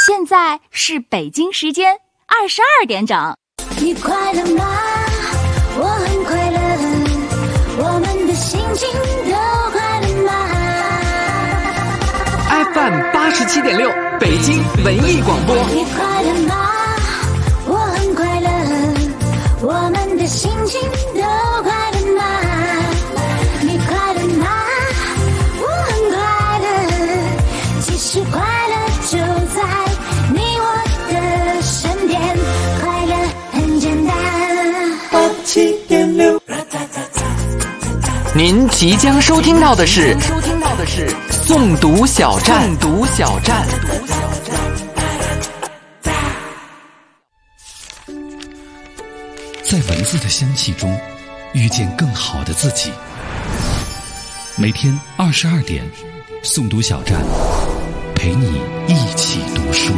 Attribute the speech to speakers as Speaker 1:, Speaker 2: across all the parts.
Speaker 1: 现在是北京时间22点整。
Speaker 2: 你快乐吗？我很快乐，我们的心情都快乐吗？
Speaker 3: FM 87.6北京文艺广播。
Speaker 2: 你快乐吗？我很快乐，我们的心情都快乐吗？你快乐吗？我很快乐，其实快乐就在你我的身边，快乐很简单。87.6。
Speaker 3: 您即将收听到的是诵读小站。
Speaker 4: 在文字的香气中遇见更好的自己。每天22点，诵读小站陪你一起读书。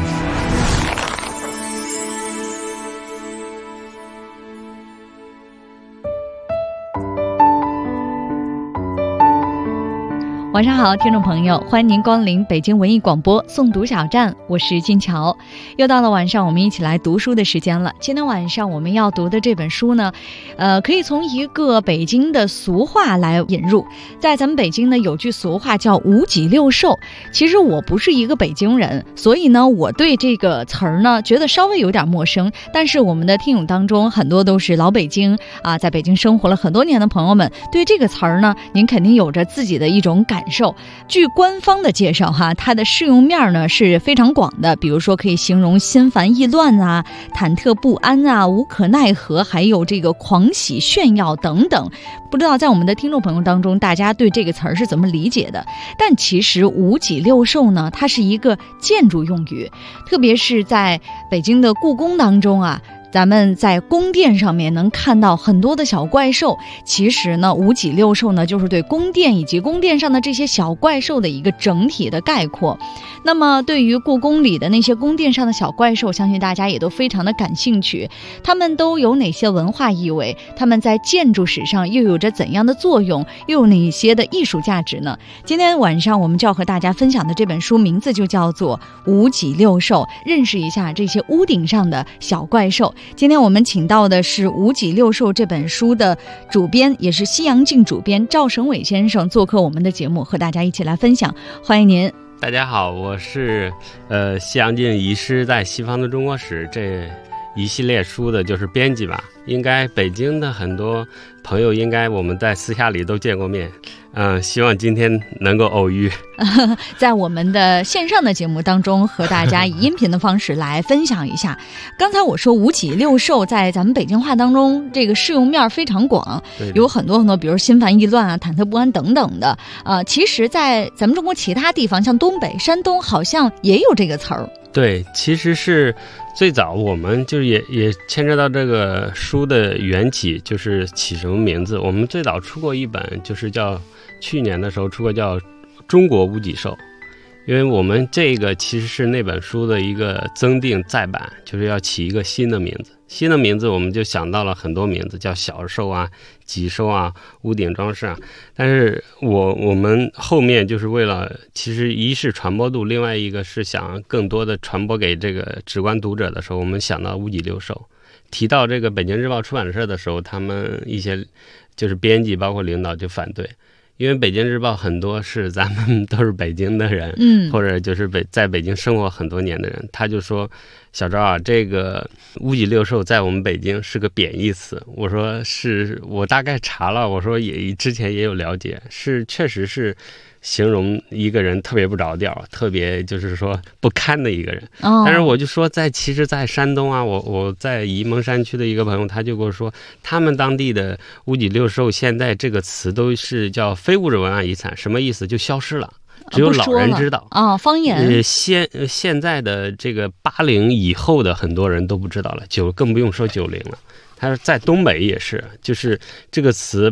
Speaker 5: 晚上好，听众朋友，欢迎您光临北京文艺广播诵读小站，我是金桥。又到了晚上我们一起来读书的时间了。今天晚上我们要读的这本书呢，可以从一个北京的俗话来引入。在咱们北京呢，有句俗话叫五脊六兽。其实我不是一个北京人，所以呢，我对这个词儿呢，觉得稍微有点陌生。但是我们的听友当中很多都是老北京啊，在北京生活了很多年的朋友们，对这个词儿呢，您肯定有着自己的一种感受。据官方的介绍哈，它的适用面呢是非常广的，比如说可以形容心烦意乱啊、忐忑不安啊、无可奈何，还有这个狂喜炫耀等等。不知道在我们的听众朋友当中，大家对这个词儿是怎么理解的？但其实五脊六兽呢，它是一个建筑用语，特别是在北京的故宫当中啊。咱们在宫殿上面能看到很多的小怪兽，其实呢，五脊六兽呢，就是对宫殿以及宫殿上的这些小怪兽的一个整体的概括。那么对于故宫里的那些宫殿上的小怪兽，相信大家也都非常的感兴趣。它们都有哪些文化意味？它们在建筑史上又有着怎样的作用？又有哪些的艺术价值呢？今天晚上我们就要和大家分享的这本书名字就叫做《五脊六兽》，认识一下这些屋顶上的小怪兽。今天我们请到的是《五脊六兽》这本书的主编，也是西洋镜主编赵省伟先生做客我们的节目，和大家一起来分享。欢迎您。
Speaker 6: 大家好，我是西洋镜遗失在西方的中国史这一系列书的就是编辑吧。应该北京的很多朋友应该我们在私下里都见过面，希望今天能够偶遇。
Speaker 5: 在我们的线上的节目当中和大家以音频的方式来分享一下。刚才我说五脊六兽在咱们北京话当中这个适用面非常广，有很多很多，比如心烦意乱啊、忐忑不安等等的。其实在咱们中国其他地方，像东北、山东好像也有这个词儿。对，
Speaker 6: 其实是最早我们就是也牵扯到这个书的缘起，就是起什么名字。我们最早出过一本，就是叫去年的时候出过叫《中国五脊兽》，因为我们这个其实是那本书的一个增订再版，就是要起一个新的名字。新的名字我们就想到了很多名字，叫小兽啊、脊兽啊、屋顶装饰啊。但是我们后面就是为了，其实一是传播度，另外一个是想更多的传播给这个直观读者的时候，我们想到五脊六兽。提到这个北京日报出版社的时候，他们一些就是编辑包括领导就反对，因为北京日报很多是咱们都是北京的人，或者就是在北京生活很多年的人，他就说小赵啊，这个五脊六兽在我们北京是个贬义词。我说是，我大概查了，我说之前也有了解，是确实是形容一个人特别不着调，特别就是说不堪的一个人。但是我就说其实在山东啊，我在沂蒙山区的一个朋友，他就跟我说，他们当地的五脊六兽现在这个词都是叫非物质文化遗产，什么意思？就消失了。只有老人知道啊，方言。现在的这个80以后的很多人都不知道了，更不用说90了。他说在东北也是，就是这个词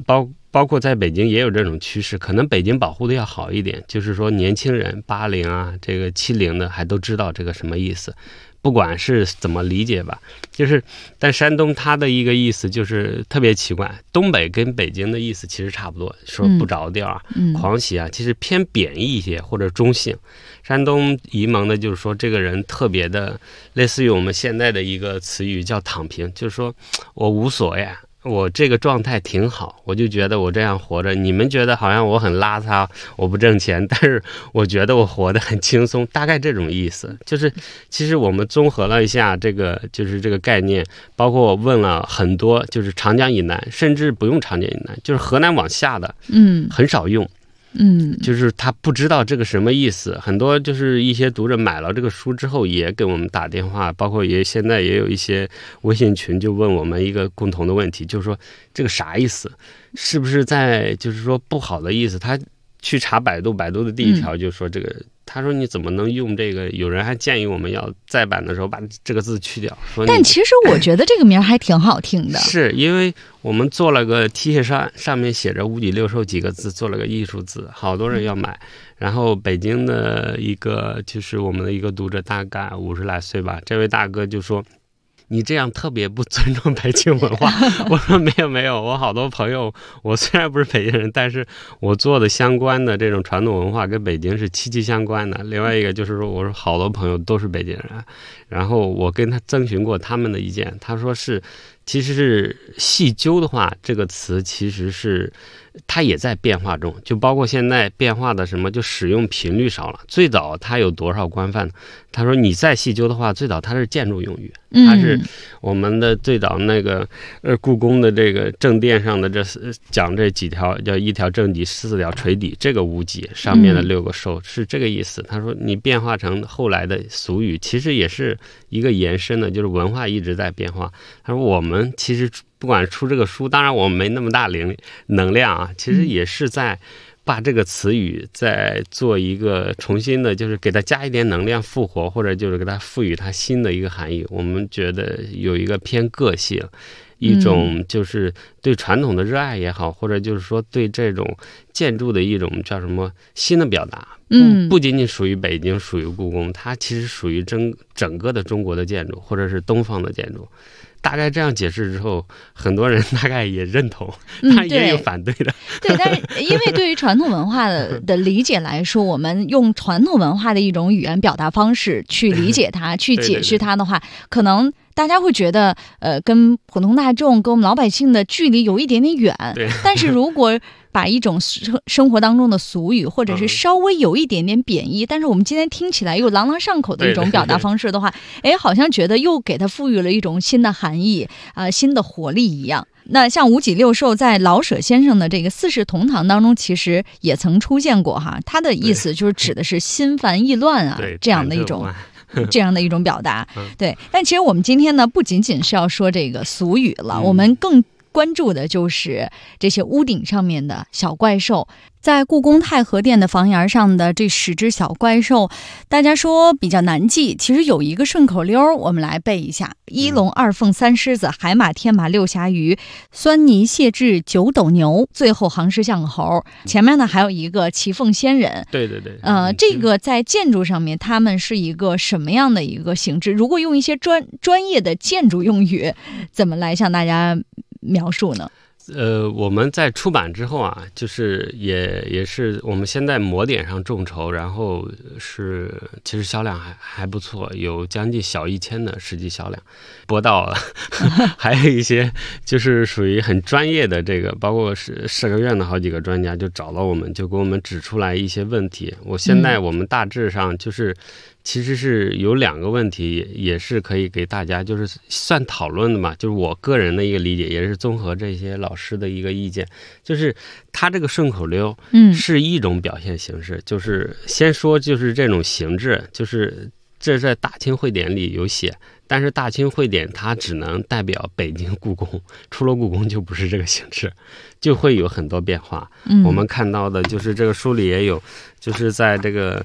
Speaker 6: 包括在北京也有这种趋势，可能北京保护的要好一点，就是说年轻人80啊，这个70的还都知道这个什么意思，不管是怎么理解吧，就是但山东它的一个意思就是特别奇怪，东北跟北京的意思其实差不多，说不着调啊、狂喜啊，其实偏贬义一些或者中性。山东沂蒙的就是说这个人特别的类似于我们现在的一个词语叫躺平，就是说我无所谓，我这个状态挺好，我就觉得我这样活着，你们觉得好像我很邋遢，我不挣钱，但是我觉得我活得很轻松，大概这种意思。就是其实我们综合了一下这个就是这个概念，包括我问了很多就是长江以南，甚至不用长江以南，就是河南往下的很少用，就是他不知道这个什么意思。很多就是一些读者买了这个书之后也给我们打电话，包括现在也有一些微信群就问我们一个共同的问题，就是说这个啥意思，是不是在就是说不好的意思。他去查百度的第一条就说这个，他说你怎么能用这个，有人还建议我们要再版的时候把这个字去掉，说
Speaker 5: 但其实我觉得这个名还挺好听的。
Speaker 6: 是因为我们做了个 T 恤衫，上面写着5脊6兽几个字，做了个艺术字，好多人要买。然后北京的一个就是我们的一个读者，大概50来岁吧，这位大哥就说你这样特别不尊重北京文化。我说没有，我好多朋友，我虽然不是北京人，但是我做的相关的这种传统文化跟北京是息息相关的。另外一个就是说，我说好多朋友都是北京人，然后我跟他征询过他们的意见，他说其实是细究的话，这个词其实是它也在变化中，就包括现在变化的什么，就使用频率少了。最早它有多少官范呢？他说你再细究的话，最早它是建筑用语，它是我们的最早那个故宫的这个正殿上的讲这几条，叫1条正脊4条垂底，这个5脊上面的6个兽是这个意思。他说你变化成后来的俗语，其实也是一个延伸的，就是文化一直在变化。他说我们其实不管出这个书，当然我们没那么大能量啊，其实也是在把这个词语再做一个重新的，就是给它加一点能量复活，或者就是给它赋予它新的一个含义。我们觉得有一个偏个性，一种就是对传统的热爱也好，或者就是说对这种建筑的一种叫什么新的表达。不仅仅属于北京，属于故宫，它其实属于整个的中国的建筑，或者是东方的建筑。大概这样解释之后，很多人大概也认同，当然也有反对的。
Speaker 5: 对，但是因为对于传统文化的理解来说，我们用传统文化的一种语言表达方式去理解它、去解释它的话，可能大家会觉得，跟普通大众、跟我们老百姓的距离有一点点远。但是如果把一种生活当中的俗语，或者是稍微有一点点贬义，但是我们今天听起来又朗朗上口的一种表达方式的话，好像觉得又给它赋予了一种新的含义新的活力一样。那像5脊6兽在老舍先生的这个《四世同堂》当中，其实也曾出现过哈，他的意思就是指的是心烦意乱啊这样的一种表达。对，但其实我们今天呢，不仅仅是要说这个俗语了，我们更关注的就是这些屋顶上面的小怪兽。在故宫太和殿的房檐上的这10只小怪兽，大家说比较难记，其实有一个顺口溜，我们来背一下：1龙2凤3狮子，海马天马6侠鱼，酸泥蟹豸9斗牛，最后行尸像个猴。前面呢还有一个骑凤仙人。
Speaker 6: 对，
Speaker 5: 这个在建筑上面，他们是一个什么样的一个形制？如果用一些专业的建筑用语，怎么来向大家描述呢？
Speaker 6: 我们在出版之后啊，就是也是我们先在模点上众筹，然后其实销量还不错，有将近小1000的实际销量，播到了。还有一些就是属于很专业的这个，包括社科院的好几个专家就找到我们，就给我们指出来一些问题。现在我们大致上就是其实是有2个问题，也是可以给大家就是算讨论的嘛，就是我个人的一个理解，也是综合这些老师的一个意见。就是他这个顺口溜是一种表现形式，就是先说就是这种形制，就是这在大清会典里有写，但是大清会典它只能代表北京故宫，出了故宫就不是这个形式，就会有很多变化。我们看到的就是这个书里也有，就是在这个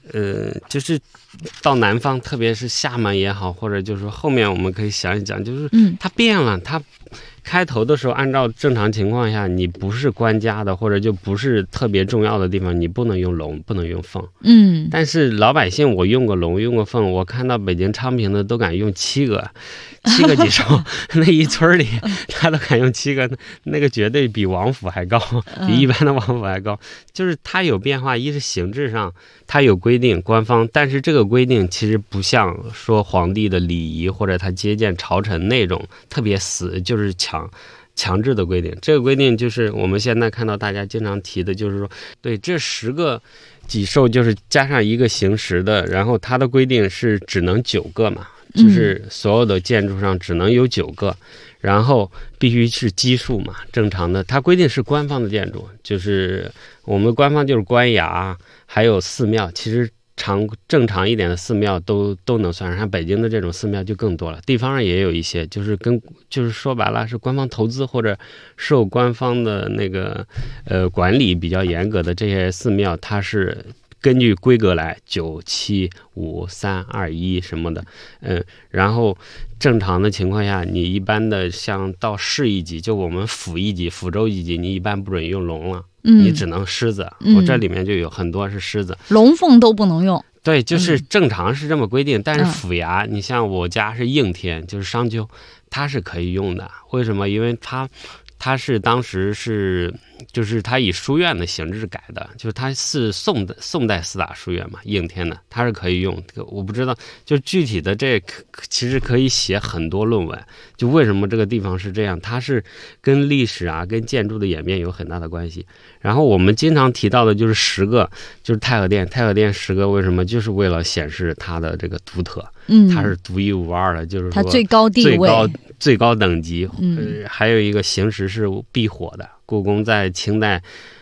Speaker 6: 就是到南方，特别是厦门也好，或者就是说后面我们可以想一讲，就是它变了，它开头的时候按照正常情况下，你不是官家的或者就不是特别重要的地方，你不能用龙，不能用凤。但是老百姓我用过龙，用过凤，我看到北京昌平的都敢用7个几兽，那一村里他都敢用7个，那个绝对比王府还高，比一般的王府还高。就是它有变化，一是形制上它有规定官方，但是这个规定其实不像说皇帝的礼仪或者他接见朝臣那种特别死，就是强制的规定。这个规定就是我们现在看到大家经常提的，就是说对这10个己兽就是加上一个行时的，然后它的规定是只能9个嘛，就是所有的建筑上只能有9个，然后必须是基数嘛，正常的。它规定是官方的建筑，就是我们官方就是官衙，还有寺庙，其实正常一点的寺庙都能算上，像北京的这种寺庙就更多了。地方上也有一些，就是说白了是官方投资或者受官方的那个管理比较严格的这些寺庙，它是根据规格来9、7、5、3、2、1什么的，然后正常的情况下，你一般的像到市一级，就我们府一级、府州一级，你一般不准用龙了。你只能狮子，我这里面就有很多是狮子，
Speaker 5: 龙凤都不能用。
Speaker 6: 对，就是正常是这么规定，但是府衙，你像我家是应天，就是商丘，它是可以用的。为什么？因为它是当时是就是它以书院的形制改的，就是它是宋代4大书院嘛，应天的，它是可以用。我不知道，就具体的这其实可以写很多论文，就为什么这个地方是这样，它是跟历史啊、跟建筑的演变有很大的关系。然后我们经常提到的就是10个，就是太和殿10个，为什么？就是为了显示它的这个独特，它是独一无二的，就是说
Speaker 5: 它最高地位、
Speaker 6: 最高等级。还有一个行时是避火的，故宫在清代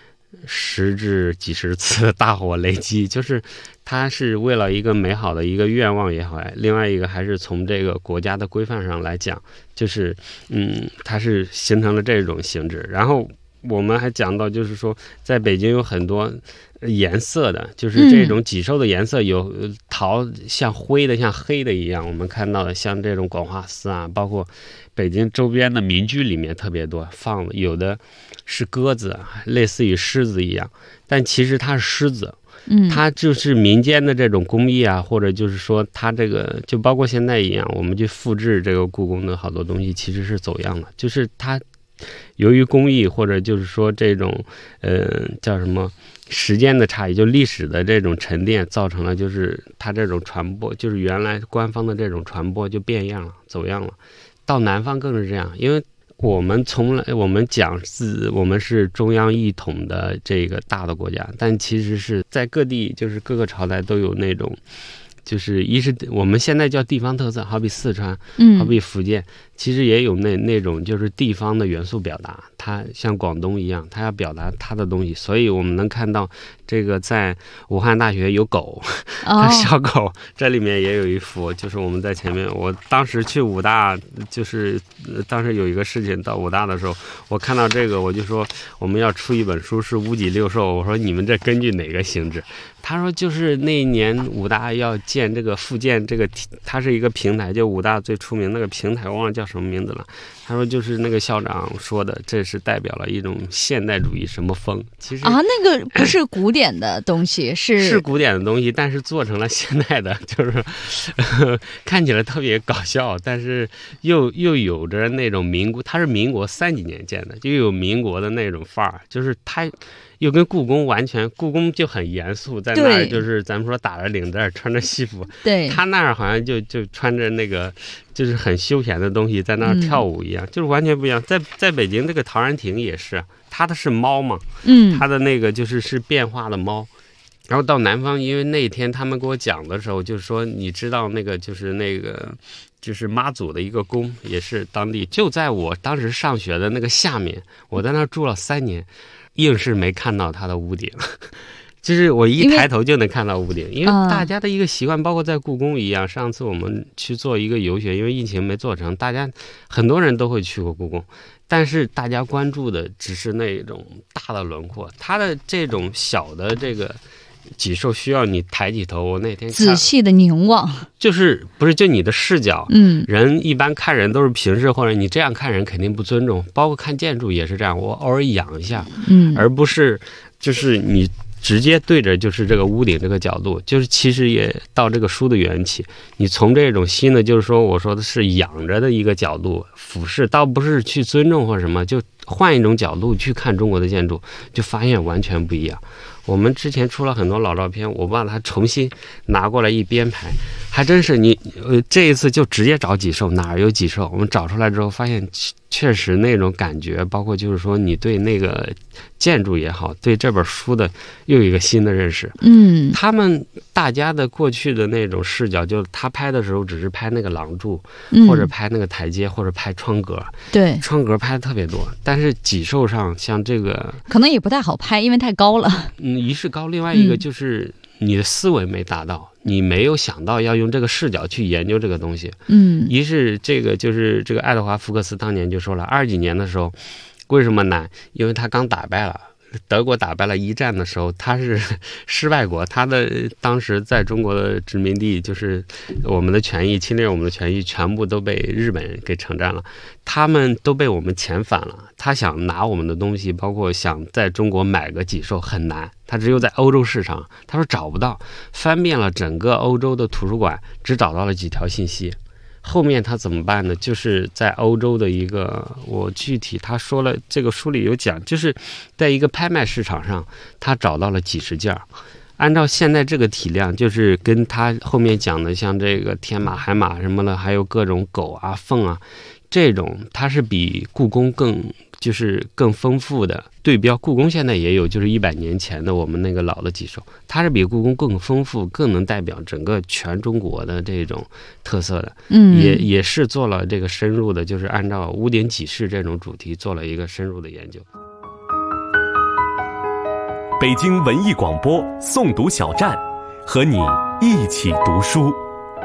Speaker 6: 10至几十次大火雷击，就是它是为了一个美好的一个愿望也好，另外一个还是从这个国家的规范上来讲，就是它是形成了这种形制。然后我们还讲到，就是说在北京有很多颜色的，就是这种己兽的颜色有桃像灰的像黑的一样，我们看到的像这种广化寺啊，包括北京周边的民居里面特别多放的，有的是鸽子，类似于狮子一样，但其实它是狮子。它就是民间的这种工艺啊，或者就是说它这个就包括现在一样，我们去复制这个故宫的好多东西其实是走样了，就是它由于工艺或者就是说这种叫什么时间的差异，就历史的这种沉淀，造成了就是它这种传播，就是原来官方的这种传播就变样了，走样了。到南方更是这样，因为我们讲我们是中央一统的这个大的国家，但其实是在各地，就是各个朝代都有那种，就是一是我们现在叫地方特色，好比四川，好比福建，其实也有那种就是地方的元素表达。它像广东一样，它要表达它的东西，所以我们能看到这个在武汉大学有狗，小狗，这里面也有一幅，就是我们在前面，我当时去武大，就是当时有一个事情到武大的时候，我看到这个，我就说我们要出一本书是乌脊六兽，我说你们这根据哪个形制？他说就是那一年武大要建这个复建这个，它是一个平台，就武大最出名那个平台，我忘了叫什么名字了。他说就是那个校长说的，这是代表了一种现代主义什么风。其实
Speaker 5: 那个不是古典的东西，是
Speaker 6: 古典的东西，但是做成了现代的，就是看起来特别搞笑，但是又有着那种它是民国30几年建的，就有民国的那种范儿，就是它又跟故宫故宫就很严肃，在那儿就是咱们说打着领带穿着西服，
Speaker 5: 对，
Speaker 6: 他那儿好像就穿着那个就是很休闲的东西在那儿跳舞一样，就是完全不一样。在北京这个陶然亭也是，它的是猫嘛，它的那个是变化的猫。然后到南方，因为那天他们给我讲的时候，就是说你知道那个就是妈祖的一个宫，也是当地就在我当时上学的那个下面，我在那儿住了3年。硬是没看到它的屋顶，就是我一抬头就能看到屋顶，因为大家的一个习惯，包括在故宫一样。上次我们去做一个游学，因为疫情没做成，大家很多人都会去过故宫，但是大家关注的只是那种大的轮廓，它的这种小的这个脊兽需要你抬起头。我那天
Speaker 5: 仔细的凝望，
Speaker 6: 就是不是就你的视角，人一般看人都是平视，或者你这样看人肯定不尊重，包括看建筑也是这样，我偶尔仰一下，而不是就是你直接对着就是这个屋顶这个角度，就是其实也到这个书的缘起，你从这种新的就是说我说的是仰着的一个角度俯视，倒不是去尊重或什么，就换一种角度去看中国的建筑，就发现完全不一样。我们之前出了很多老照片，我把它重新拿过来一编排，还真是你这一次就直接找脊兽，哪儿有脊兽，我们找出来之后发现确实那种感觉，包括就是说你对那个建筑也好，对这本书的又有一个新的认识。他们大家的过去的那种视角，就是他拍的时候只是拍那个廊柱，或者拍那个台阶，或者拍窗格，
Speaker 5: 对，
Speaker 6: 窗格拍的特别多，但是脊兽上像这个
Speaker 5: 可能也不太好拍，因为太高了。
Speaker 6: 一是高，另外一个就是你的思维没达到，你没有想到要用这个视角去研究这个东西。一是这个就是这个爱德华·福克斯当年就说了，20几年的时候为什么难？因为他刚打败了德国，打败了一战的时候，他是失败国，他的当时在中国的殖民地，就是我们的权益，侵略我们的权益，全部都被日本人给承占了，他们都被我们遣返了。他想拿我们的东西，包括想在中国买个脊兽很难，他只有在欧洲市场，他说找不到，翻遍了整个欧洲的图书馆，只找到了几条信息。后面他怎么办呢？就是在欧洲的一个，我具体他说了，这个书里有讲，就是在一个拍卖市场上，他找到了几十件。按照现在这个体量，就是跟他后面讲的，像这个天马、海马什么的，还有各种狗啊、凤啊，这种它是比故宫更丰富的对标。故宫现在也有，就是100年前的我们那个老的脊兽，它是比故宫更丰富，更能代表整个全中国的这种特色的。也是做了这个深入的，就是按照屋顶脊饰这种主题做了一个深入的研究。
Speaker 7: 北京文艺广播诵读小站，和你一起读书。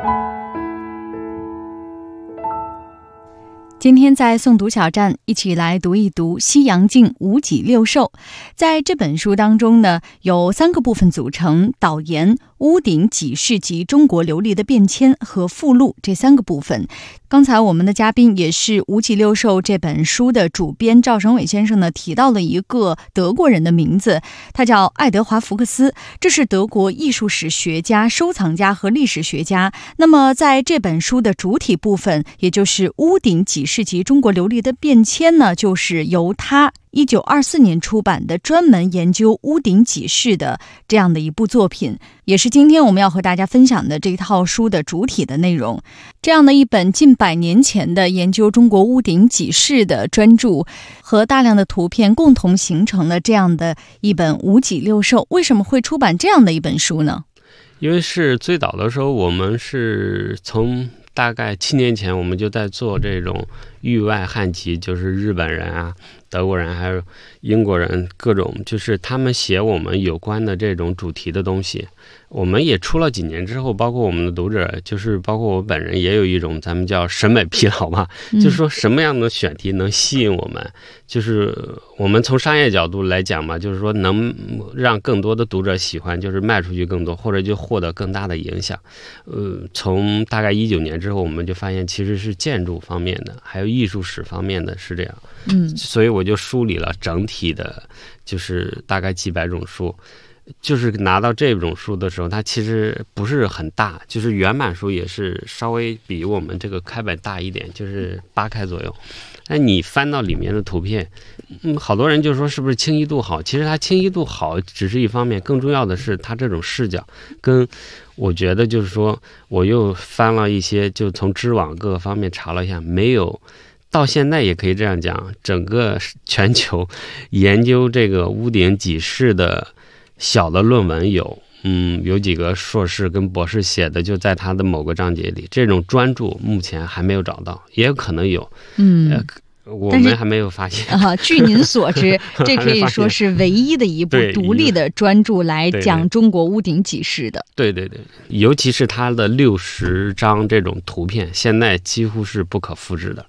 Speaker 5: 今天在诵读小站一起来读一读西洋镜无脊六兽。在这本书当中呢，有3个部分组成：导言、屋顶脊饰及中国流离的变迁和附录这3个部分。刚才我们的嘉宾也是《无脊六兽》这本书的主编赵省伟先生呢，提到了一个德国人的名字，他叫爱德华·福克斯，这是德国艺术史学家、收藏家和历史学家。那么在这本书的主体部分，也就是屋顶脊饰及中国流离的变迁呢，就是由他1924年出版的专门研究屋顶脊饰的这样的一部作品，也是今天我们要和大家分享的这套书的主体的内容。这样的一本近100年前的研究中国屋顶脊饰的专著，和大量的图片共同形成了这样的一本《无脊六兽》。为什么会出版这样的一本书呢？
Speaker 6: 因为是最早的时候，我们是从大概7年前，我们就在做这种域外汉籍，就是日本人啊、德国人还有英国人，各种就是他们写我们有关的这种主题的东西。我们也出了几年之后，包括我们的读者，就是包括我本人，也有一种咱们叫审美疲劳嘛，就是说什么样的选题能吸引我们，就是我们从商业角度来讲嘛，就是说能让更多的读者喜欢，就是卖出去更多，或者就获得更大的影响。从大概19年之后，我们就发现其实是建筑方面的，还有艺术史方面的是这样。所以我就梳理了整体的，就是大概几百种书。就是拿到这种书的时候，它其实不是很大，就是原版书也是稍微比我们这个开本大一点，就是8开左右。但你翻到里面的图片，好多人就说是不是清晰度好？其实它清晰度好只是一方面，更重要的是它这种视角。跟我觉得就是说，我又翻了一些，就从知网各个方面查了一下，没有。到现在也可以这样讲，整个全球研究这个屋顶脊饰的小的论文有几个硕士跟博士写的，就在他的某个章节里，这种专著目前还没有找到，也有可能有，我们还没有发现
Speaker 5: 据您所知，这可以说是唯一的一部独立的专著来讲中国屋顶脊饰的。
Speaker 6: 对，尤其是它的60张这种图片，现在几乎是不可复制的。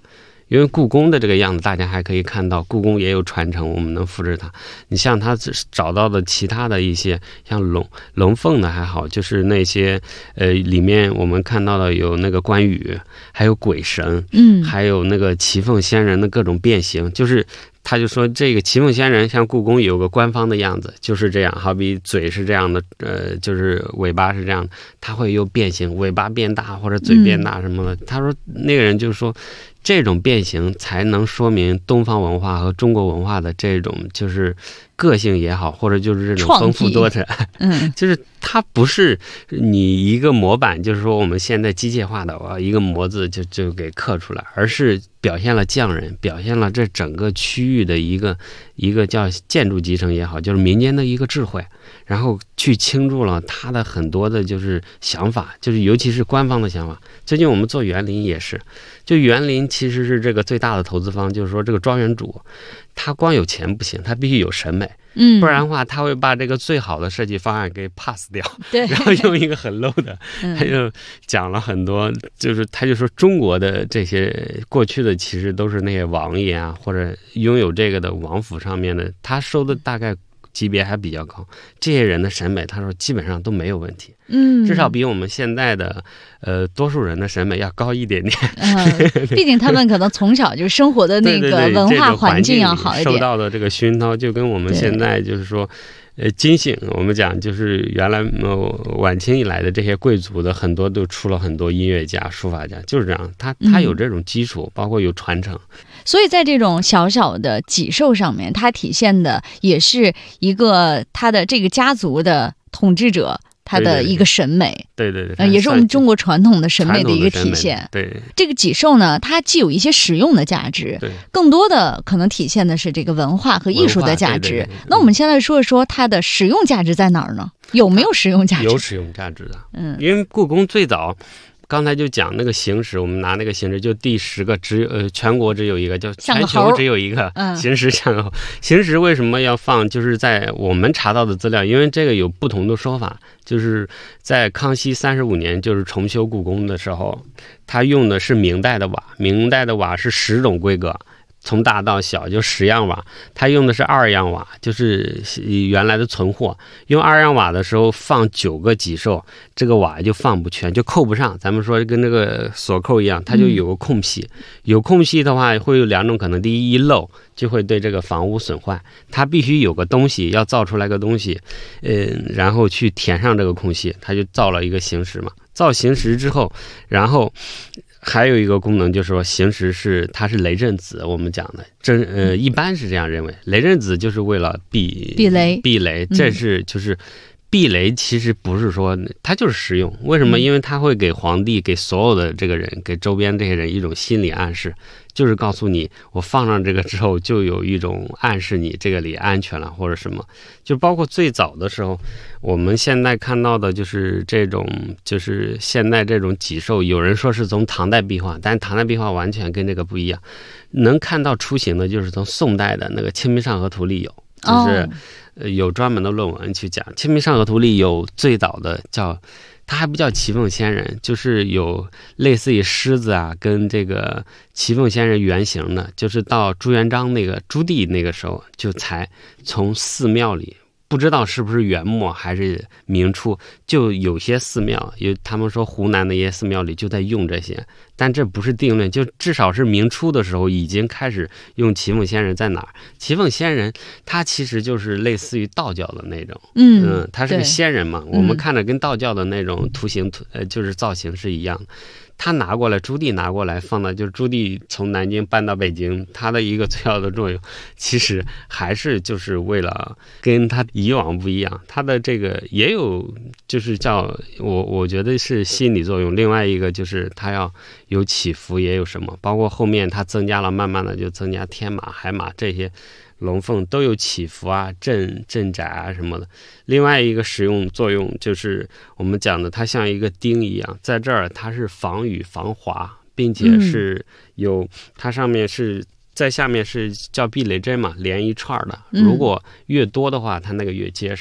Speaker 6: 因为故宫的这个样子，大家还可以看到，故宫也有传承，我们能复制它。你像他找到的其他的一些，像龙凤的还好，就是那些里面我们看到的有那个关羽，还有鬼神，还有那个齐凤仙人的各种变形，就是他就说这个齐凤仙人像故宫有个官方的样子，就是这样，好比嘴是这样的，就是尾巴是这样的，他会又变形，尾巴变大或者嘴变大什么的。他说那个人就是说，这种变形才能说明东方文化和中国文化的这种就是个性也好，或者就是这种丰富多彩，就是它不是你一个模板，就是说我们现在机械化的一个模子就给刻出来，而是表现了匠人，表现了这整个区域的一个叫建筑集成也好，就是民间的一个智慧，然后去倾注了他的很多的就是想法，就是尤其是官方的想法。最近我们做园林也是，就园林其实是这个最大的投资方，就是说这个庄园主他光有钱不行，他必须有审美，不然的话他会把这个最好的设计方案给 pass 掉，
Speaker 5: 对，
Speaker 6: 然后用一个很 low 的，他就讲了很多，就是他就说中国的这些过去的其实都是那些王爷啊，或者拥有这个的王府上面的，他收的大概级别还比较高，这些人的审美他说基本上都没有问题，至少比我们现在的多数人的审美要高一点点，
Speaker 5: 毕竟他们可能从小就生活的那个文化环境要好一点，
Speaker 6: 受到的这个熏陶就跟我们现在就是说金姓我们讲就是原来晚清以来的这些贵族的很多都出了很多音乐家书法家，就是这样，他有这种基础，包括有传承。
Speaker 5: 所以在这种小小的脊兽上面，它体现的也是一个他的这个家族的统治者他的一个审美，
Speaker 6: 对，
Speaker 5: 也是我们中国传统的审美的一个体现。
Speaker 6: 对，
Speaker 5: 这个脊兽呢，它既有一些实用的价值，
Speaker 6: 对，
Speaker 5: 更多的可能体现的是这个文化和艺术的价值。
Speaker 6: 对，
Speaker 5: 那我们现在说一说它的实用价值在哪儿呢？有没有实用价值？
Speaker 6: 有实用价值的，因为故宫最早。刚才就讲那个形石，我们拿那个形石，就第10个全国只有一个，叫全球只有一个形石像个猴。形石为什么要放？就是在我们查到的资料，因为这个有不同的说法。就是在康熙35年，就是重修故宫的时候，他用的是明代的瓦，明代的瓦是10种规格。从大到小就10样瓦，他用的是2样瓦，就是原来的存货。用2样瓦的时候放9个脊兽，这个瓦就放不全，就扣不上。咱们说跟那个锁扣一样，它就有个空隙。有空隙的话，会有2种可能：第一漏就会对这个房屋损坏，它必须有个东西要造出来个东西，然后去填上这个空隙，它就造了一个形石嘛。造形石之后，然后。还有一个功能就是说，形石它是雷震子，我们讲的，一般是这样认为，雷震子就是为了避雷，这是就是避雷，其实不是说它就是实用，为什么？因为它会给皇帝、给所有的这个人、给周边这些人一种心理暗示，就是告诉你，我放上这个之后，就有一种暗示你这个里安全了或者什么，就包括最早的时候。我们现在看到的就是这种，就是现在这种脊兽，有人说是从唐代壁画，但是唐代壁画完全跟这个不一样。能看到雏形的，就是从宋代的那个《清明上河图》里有，就是有专门的论文去讲，《清明上河图》里有最早的叫，它还不叫齐凤仙人，就是有类似于狮子啊，跟这个齐凤仙人原型的，就是到朱元璋那个朱棣那个时候，就才从寺庙里。不知道是不是元末还是明初，就有些寺庙，他们说湖南的一些寺庙里就在用这些，但这不是定论，就至少是明初的时候已经开始用齐凤仙人在哪儿？齐凤仙人他其实就是类似于道教的那种，他是个仙人嘛，我们看着跟道教的那种图形就是造型是一样的。他拿过来，朱棣拿过来放到，就是朱棣从南京搬到北京，他的一个最要的作用，其实还是就是为了跟他以往不一样，他的这个也有就是叫我觉得是心理作用，另外一个就是他要有起伏，也有什么，包括后面他增加了，慢慢的就增加天马、海马这些。龙凤都有起伏啊、镇宅啊什么的。另外一个使用作用就是我们讲的，它像一个钉一样，在这儿它是防雨防滑，并且是有它上面是在下面是叫避雷针嘛，连一串的。如果越多的话，它那个越结实。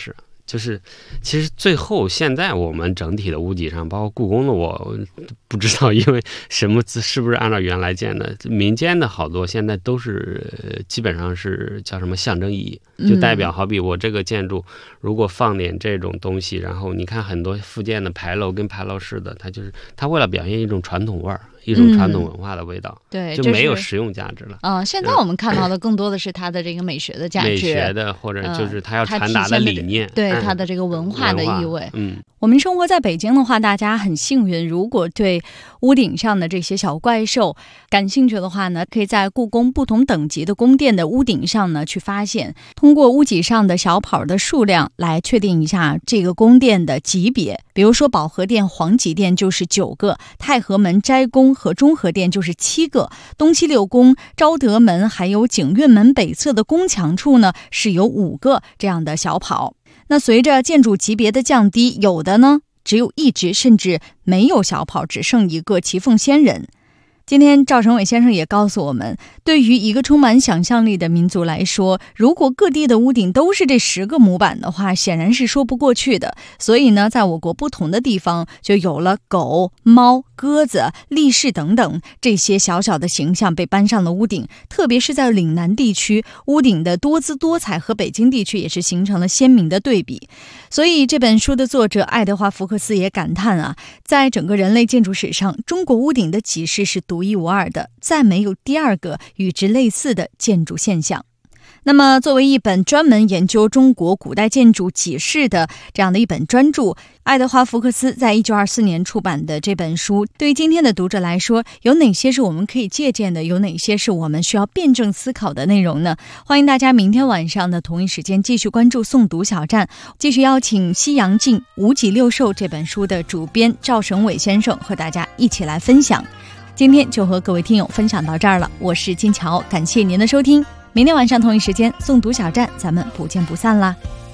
Speaker 6: 就是其实最后现在我们整体的屋脊上，包括故宫的，我不知道因为什么是不是按照原来建的，民间的好多现在都是基本上是叫什么象征意义，就代表好比我这个建筑如果放点这种东西，然后你看很多福建的牌楼跟牌楼式的，它为了表现一种传统味儿，一种传统文化的味道，
Speaker 5: 对，
Speaker 6: 就没有实用价值了。
Speaker 5: 现在我们看到的更多的是它的这个美学的价值，
Speaker 6: 美学的或者就是它要传达的理念，
Speaker 5: 对它的这个文化的意味。
Speaker 1: 我们生活在北京的话，大家很幸运，如果对屋顶上的这些小怪兽感兴趣的话呢，可以在故宫不同等级的宫殿的屋顶上呢去发现，通过屋脊上的小跑的数量来确定一下这个宫殿的级别。比如说保和殿、皇极殿就是9个，太和门、斋宫和中和殿就是7个，东西六宫、昭德门还有景运门北侧的宫墙处呢是有5个这样的小跑。那随着建筑级别的降低，有的呢只有1只，甚至没有小跑，只剩1个奇凤仙人。今天赵成伟先生也告诉我们，对于一个充满想象力的民族来说，如果各地的屋顶都是这10个模板的话，显然是说不过去的。所以呢，在我国不同的地方就有了狗、猫、鸽子、力士等等这些小小的形象被搬上了屋顶。特别是在岭南地区，屋顶的多姿多彩和北京地区也是形成了鲜明的对比。所以这本书的作者爱德华·福克斯也感叹啊，在整个人类建筑史上，中国屋顶的几势是独一无二的，再没有第2个与之类似的建筑现象。那么作为一本专门研究中国古代建筑几势的这样的一本专著，爱德华·福克斯在1924年出版的这本书，对于今天的读者来说，有哪些是我们可以借鉴的，有哪些是我们需要辩证思考的内容呢？欢迎大家明天晚上的同一时间继续关注诵读小站，继续邀请西洋镜无脊六兽这本书的主编赵成伟先生和大家一起来分享。今天就和各位听友分享到这儿了，我是金乔，感谢您的收听。明天晚上同一时间诵读小站，咱们不见不散啦。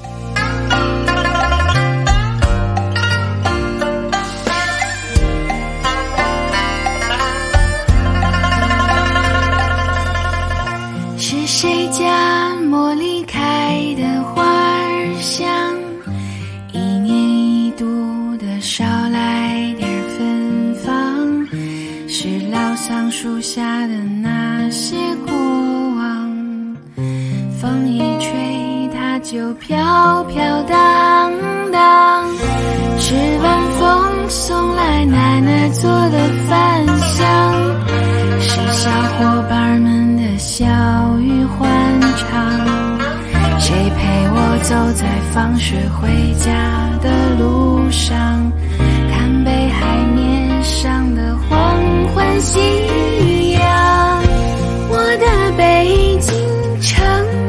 Speaker 2: 是谁家茉莉开的花儿香，一年一度的捎来点芬芳，是老桑树下的那些过往，风一吹它就飘飘荡荡，是晚风送来奶奶做的饭香，是小伙伴们的笑语欢唱，谁陪我走在放学回家的路上，看北海面上的黄昏夕阳，我的北京城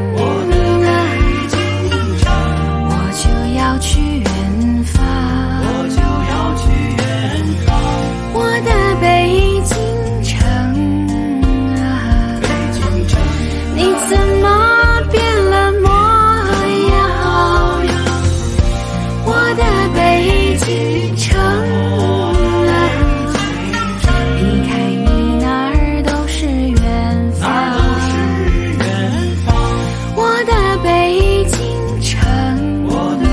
Speaker 2: 我就要去远方，我的北京城啊，你怎么变了模样？我的北京城啊，离开你哪儿都是远方，我的北京城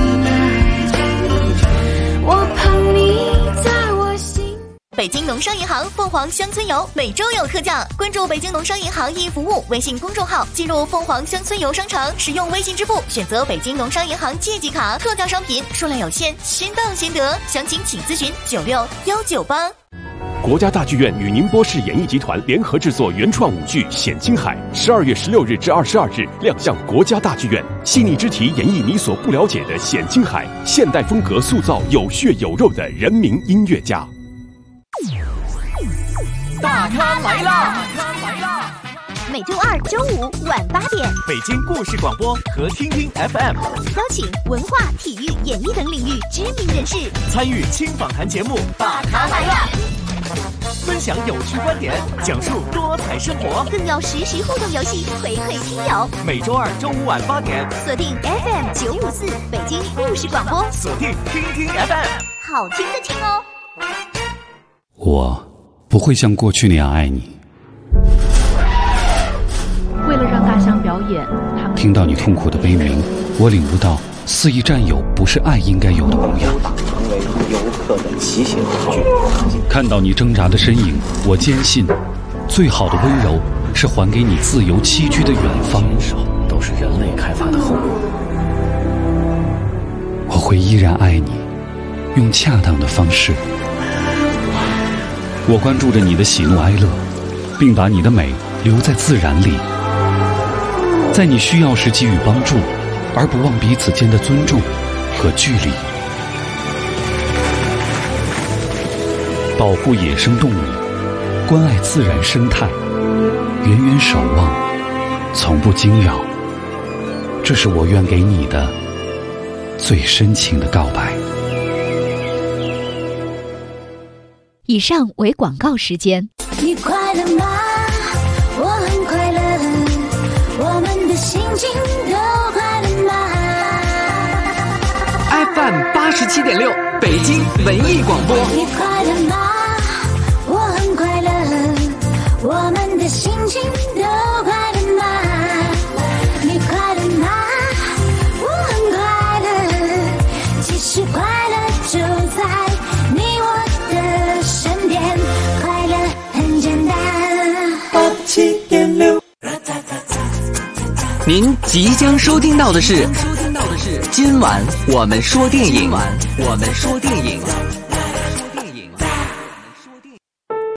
Speaker 2: 我捧你在我心。
Speaker 8: 北京农商银行凤凰乡村游每周有特价，关注北京农商银行易服务微信公众号，进入凤凰乡村游商城，使用微信支付，选择北京农商银行借记卡，特价商品数量有限，先到先得，详情请咨询96198。
Speaker 7: 国家大剧院与宁波市演艺集团联合制作原创舞剧《显青海》，12月16日至22日亮相国家大剧院，细腻之题演绎你所不了解的显青海，现代风格塑造有血有肉的人民音乐家。
Speaker 3: 大咖来啦！
Speaker 8: 每周2、周5晚8点，
Speaker 3: 北京故事广播和听听 FM
Speaker 8: 邀请文化、体育、演艺等领域知名人士
Speaker 3: 参与轻访谈节目《大咖来啦》，分享有趣观点，讲述多彩生活，
Speaker 8: 更有实时互动游戏回馈听友。
Speaker 3: 每周2、周5晚8点，
Speaker 8: 锁定 FM 954北京故事广播，
Speaker 3: 锁定听听 FM，
Speaker 8: 好听的听哦。
Speaker 4: 我不会像过去那样爱你。
Speaker 5: 为了让大象表演，他们
Speaker 4: 听到你痛苦的悲鸣，我领悟到肆意占有不是爱应该有的模样。
Speaker 9: 成为游客的骑行工具。
Speaker 4: 看到你挣扎的身影，我坚信，最好的温柔是还给你自由栖居的远方。
Speaker 9: 都是人类开发的后果。
Speaker 4: 我会依然爱你，用恰当的方式。我关注着你的喜怒哀乐，并把你的美留在自然里，在你需要时给予帮助，而不忘彼此间的尊重和距离。保护野生动物，关爱自然生态，远远守望，从不惊扰。这是我愿给你的最深情的告白。
Speaker 5: 以上为广告时间。
Speaker 2: 你快乐吗？我很快乐，我们的心情都快乐吗
Speaker 3: FM 87.6北京文艺广播。
Speaker 2: 你快乐吗？我很快乐，我们的心情都快乐吗？你快乐吗？我很快乐，其实快乐就在你我的身边，快乐很简单。
Speaker 3: 87.6。您即将收听到的是今晚我们说电影。